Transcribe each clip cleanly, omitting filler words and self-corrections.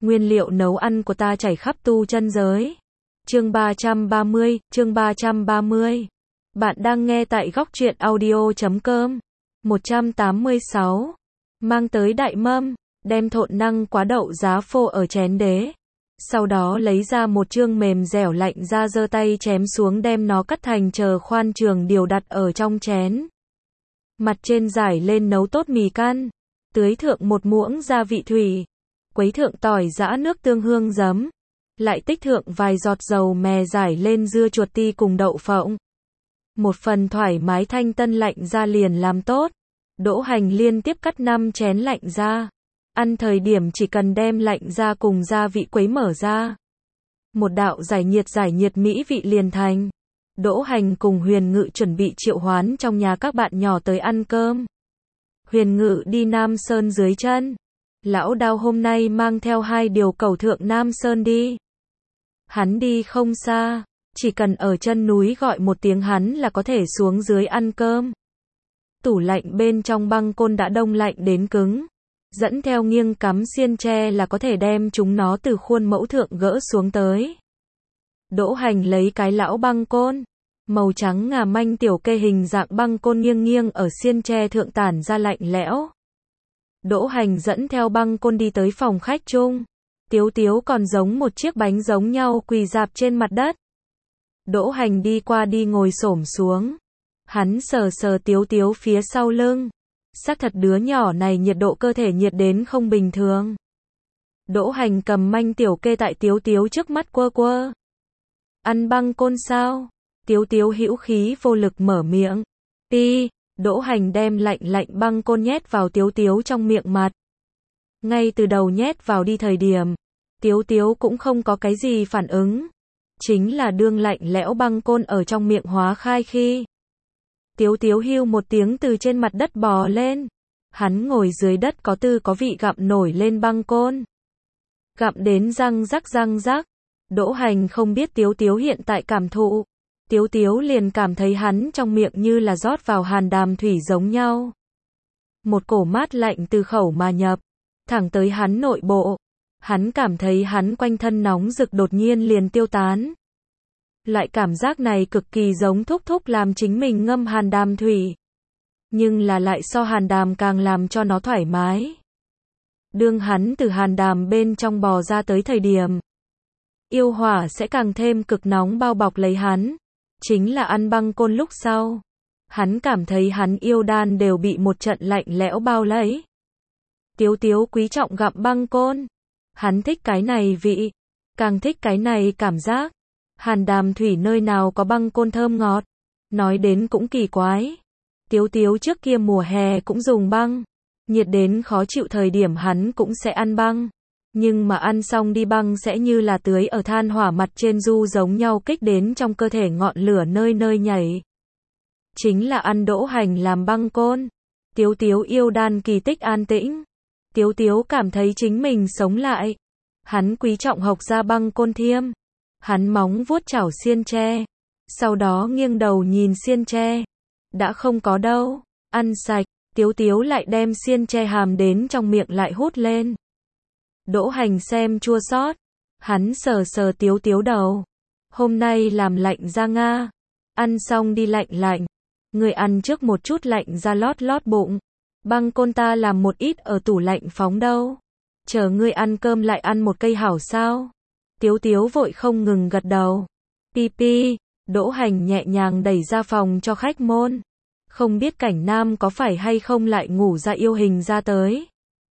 Nguyên liệu nấu ăn của ta chảy khắp tu chân giới. Chương 330. Bạn đang nghe tại góc truyện audio.com. 186. Mang tới đại mâm, đem thộn năng quá đậu giá phô ở chén đế. Sau đó lấy ra một chương mềm dẻo lạnh ra, giơ tay chém xuống đem nó cắt thành chờ khoan trường điều đặt ở trong chén. Mặt trên rải lên nấu tốt mì căn, tưới thượng một muỗng gia vị thủy, quấy thượng tỏi giã nước tương hương giấm, lại tích thượng vài giọt dầu mè rải lên dưa chuột ti cùng đậu phộng. Một phần thoải mái thanh tân lạnh ra liền làm tốt. Đỗ Hành liên tiếp cắt 5 chén lạnh ra. Ăn thời điểm chỉ cần đem lạnh ra cùng gia vị quấy mở ra. Một đạo giải nhiệt mỹ vị liền thành. Đỗ Hành cùng Huyền Ngự chuẩn bị triệu hoán trong nhà các bạn nhỏ tới ăn cơm. Huyền Ngự đi Nam Sơn dưới chân. Lão Đao hôm nay mang theo 2 điều cẩu thượng Nam Sơn đi. Hắn đi không xa, chỉ cần ở chân núi gọi một tiếng hắn là có thể xuống dưới ăn cơm. Tủ lạnh bên trong băng côn đã đông lạnh đến cứng. Dẫn theo nghiêng cắm xiên tre là có thể đem chúng nó từ khuôn mẫu thượng gỡ xuống tới. Đỗ Hành lấy cái lão băng côn, màu trắng ngà manh tiểu kê hình dạng băng côn nghiêng ở xiên tre thượng tản ra lạnh lẽo. Đỗ Hành dẫn theo băng côn đi tới phòng khách chung. Tiếu Tiếu còn giống một chiếc bánh giống nhau quỳ rạp trên mặt đất. Đỗ Hành đi qua đi ngồi xổm xuống. Hắn sờ sờ Tiếu Tiếu phía sau lưng. Xác thật đứa nhỏ này nhiệt độ cơ thể nhiệt đến không bình thường. Đỗ Hành cầm manh tiểu kê tại Tiếu Tiếu trước mắt quơ quơ. Ăn băng côn sao? Tiếu Tiếu hữu khí vô lực mở miệng. Ti. Đỗ Hành đem lạnh băng côn nhét vào Tiếu Tiếu trong miệng mặt. Ngay từ đầu nhét vào đi thời điểm, Tiếu Tiếu cũng không có cái gì phản ứng. Chính là đương lạnh lẽo băng côn ở trong miệng hóa khai khi. Tiếu Tiếu hưu một tiếng từ trên mặt đất bò lên. Hắn ngồi dưới đất có tư có vị gặm nổi lên băng côn. Gặm đến răng rắc. Đỗ Hành không biết Tiếu Tiếu hiện tại cảm thụ. Tiếu Tiếu liền cảm thấy hắn trong miệng như là rót vào hàn đàm thủy giống nhau. Một cổ mát lạnh từ khẩu mà nhập, thẳng tới hắn nội bộ. Hắn cảm thấy hắn quanh thân nóng rực đột nhiên liền tiêu tán. Loại cảm giác này cực kỳ giống thúc làm chính mình ngâm hàn đàm thủy. Nhưng là lại so hàn đàm càng làm cho nó thoải mái. Đương hắn từ hàn đàm bên trong bò ra tới thời điểm, yêu hỏa sẽ càng thêm cực nóng bao bọc lấy hắn. Chính là ăn băng côn lúc sau. Hắn cảm thấy hắn yêu đan đều bị một trận lạnh lẽo bao lấy. Tiếu Tiếu quý trọng gặm băng côn. Hắn thích cái này vị. Càng thích cái này cảm giác. Hàn đàm thủy nơi nào có băng côn thơm ngọt. Nói đến cũng kỳ quái. Tiếu Tiếu trước kia mùa hè cũng dùng băng. Nhiệt đến khó chịu thời điểm hắn cũng sẽ ăn băng. Nhưng mà ăn xong đi băng sẽ như là tưới ở than hỏa mặt trên du giống nhau kích đến trong cơ thể ngọn lửa nơi nhảy. Chính là ăn Đỗ Hành làm băng côn. Tiếu Tiếu yêu đan kỳ tích an tĩnh. Tiếu Tiếu cảm thấy chính mình sống lại. Hắn quý trọng hộc ra băng côn thiêm. Hắn móng vuốt chảo xiên tre. Sau đó nghiêng đầu nhìn xiên tre. Đã không có đâu. Ăn sạch. Tiếu Tiếu lại đem xiên tre hàm đến trong miệng lại hút lên. Đỗ Hành xem chua xót. Hắn sờ Tiếu Tiếu đầu. Hôm nay làm lạnh ra Nga. Ăn xong đi lạnh. Người ăn trước một chút lạnh ra lót bụng. Băng côn ta làm một ít ở tủ lạnh phóng đâu. Chờ ngươi ăn cơm lại ăn một cây hảo sao. Tiếu Tiếu vội không ngừng gật đầu. Pi. Đỗ Hành nhẹ nhàng đẩy ra phòng cho khách môn. Không biết Cảnh Nam có phải hay không lại ngủ ra yêu hình ra tới.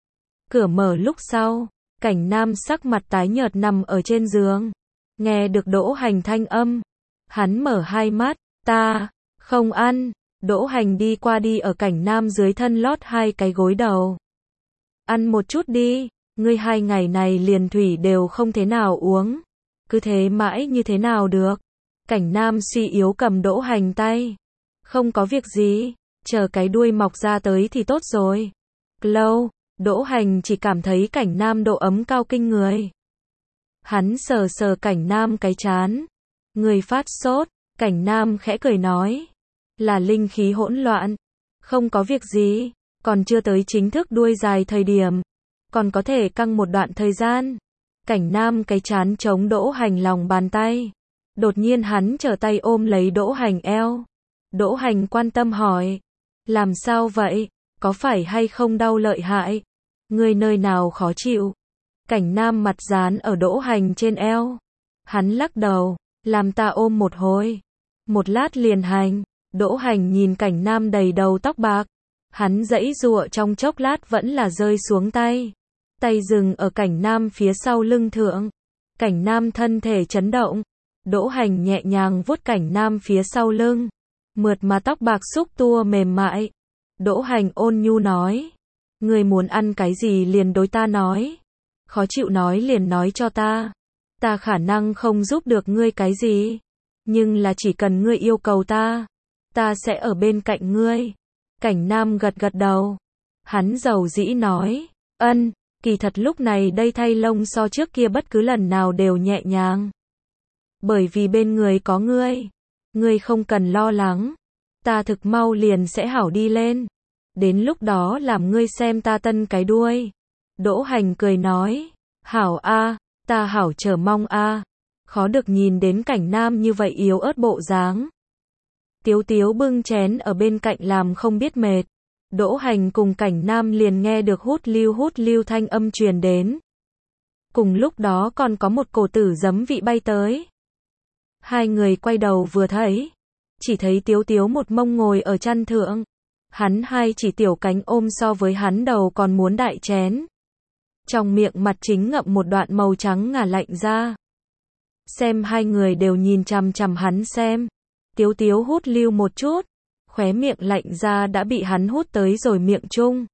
Cửa mở lúc sau. Cảnh Nam sắc mặt tái nhợt nằm ở trên giường. Nghe được Đỗ Hành thanh âm. Hắn mở hai mắt. Ta không ăn. Đỗ Hành đi qua đi ở Cảnh Nam dưới thân lót 2 cái gối đầu. Ăn một chút đi. Ngươi 2 ngày này liền thủy đều không thế nào uống. Cứ thế mãi như thế nào được. Cảnh Nam suy yếu cầm Đỗ Hành tay. Không có việc gì. Chờ cái đuôi mọc ra tới thì tốt rồi. Lâu. Đỗ Hành chỉ cảm thấy Cảnh Nam độ ấm cao kinh người. Hắn sờ Cảnh Nam cái trán. Người phát sốt. Cảnh Nam khẽ cười nói. Là linh khí hỗn loạn. Không có việc gì. Còn chưa tới chính thức đuôi dài thời điểm. Còn có thể căng một đoạn thời gian. Cảnh Nam cái trán chống Đỗ Hành lòng bàn tay. Đột nhiên hắn trở tay ôm lấy Đỗ Hành eo. Đỗ Hành quan tâm hỏi. Làm sao vậy? Có phải hay không đau lợi hại? Ngươi nơi nào khó chịu? Cảnh Nam mặt dán ở Đỗ Hành trên eo. Hắn lắc đầu. Làm ta ôm một hồi. Một lát liền hành. Đỗ Hành nhìn Cảnh Nam đầy đầu tóc bạc. Hắn giãy giụa trong chốc lát vẫn là rơi xuống tay. Tay dừng ở Cảnh Nam phía sau lưng thượng. Cảnh Nam thân thể chấn động. Đỗ Hành nhẹ nhàng vuốt Cảnh Nam phía sau lưng. Mượt mà tóc bạc xúc tua mềm mại. Đỗ Hành ôn nhu nói. Ngươi muốn ăn cái gì liền đối ta nói. Khó chịu nói liền nói cho ta. Ta khả năng không giúp được ngươi cái gì. Nhưng là chỉ cần ngươi yêu cầu ta. Ta sẽ ở bên cạnh ngươi. Cảnh Nam gật gật đầu. Hắn dầu dĩ nói. Ân, kỳ thật lúc này đây thay lông so trước kia bất cứ lần nào đều nhẹ nhàng. Bởi vì bên người có ngươi. Ngươi không cần lo lắng. Ta thực mau liền sẽ hảo đi lên. Đến lúc đó làm ngươi xem ta tân cái đuôi. Đỗ Hành cười nói. Hảo a, ta hảo chờ mong a. Khó được nhìn đến Cảnh Nam như vậy yếu ớt bộ dáng. Tiếu Tiếu bưng chén ở bên cạnh làm không biết mệt. Đỗ Hành cùng Cảnh Nam liền nghe được hút lưu thanh âm truyền đến. Cùng lúc đó còn có một cổ tử giấm vị bay tới. Hai người quay đầu vừa thấy. Chỉ thấy Tiếu Tiếu một mông ngồi ở chăn thượng. Hắn hai chỉ tiểu cánh ôm so với hắn đầu còn muốn đại chén. Trong miệng mặt chính ngậm một đoạn màu trắng ngà lạnh ra. Xem hai người đều nhìn chằm chằm hắn xem. Tiếu Tiếu hút lưu một chút. Khóe miệng lạnh ra đã bị hắn hút tới rồi miệng chung.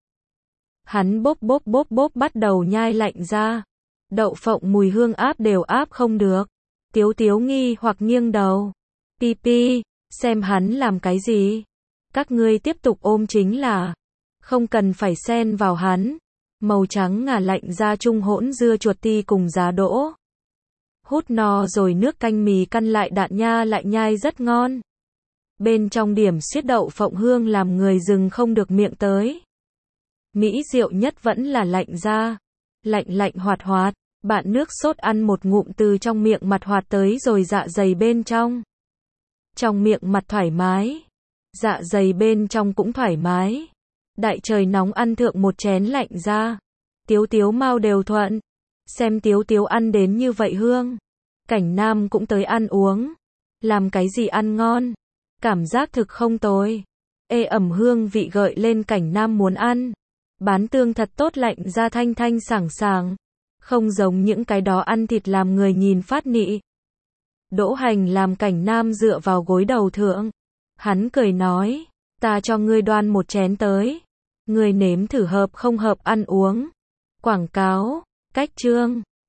Hắn bốp bắt đầu nhai lạnh ra. Đậu phộng mùi hương áp đều áp không được. Tiếu Tiếu nghi hoặc nghiêng đầu. Pi pi, xem hắn làm cái gì. Các ngươi tiếp tục ôm chính là. Không cần phải xen vào hắn. Màu trắng ngà lạnh ra chung hỗn dưa chuột ti cùng giá đỗ. Hút no rồi nước canh mì căn lại đạn nha lại nhai rất ngon. Bên trong điểm xiết đậu phộng hương làm người dừng không được miệng tới. Mỹ diệu nhất vẫn là lạnh ra. Lạnh hoạt hoạt. Bạn nước sốt ăn một ngụm từ trong miệng mặt hoạt tới rồi dạ dày bên trong. Trong miệng mặt thoải mái. Dạ dày bên trong cũng thoải mái. Đại trời nóng ăn thượng một chén lạnh ra. Tiếu Tiếu mau đều thuận. Xem Tiếu Tiếu ăn đến như vậy hương. Cảnh Nam cũng tới ăn uống. Làm cái gì ăn ngon. Cảm giác thực không tồi. Ê ẩm hương vị gợi lên Cảnh Nam muốn ăn. Bán tương thật tốt lạnh ra thanh thanh sảng sảng. Không giống những cái đó ăn thịt làm người nhìn phát nị. Đỗ Hành làm Cảnh Nam dựa vào gối đầu thượng. Hắn cười nói. Ta cho ngươi đoan một chén tới. Ngươi nếm thử hợp không hợp ăn uống. Quảng cáo. Cách chương.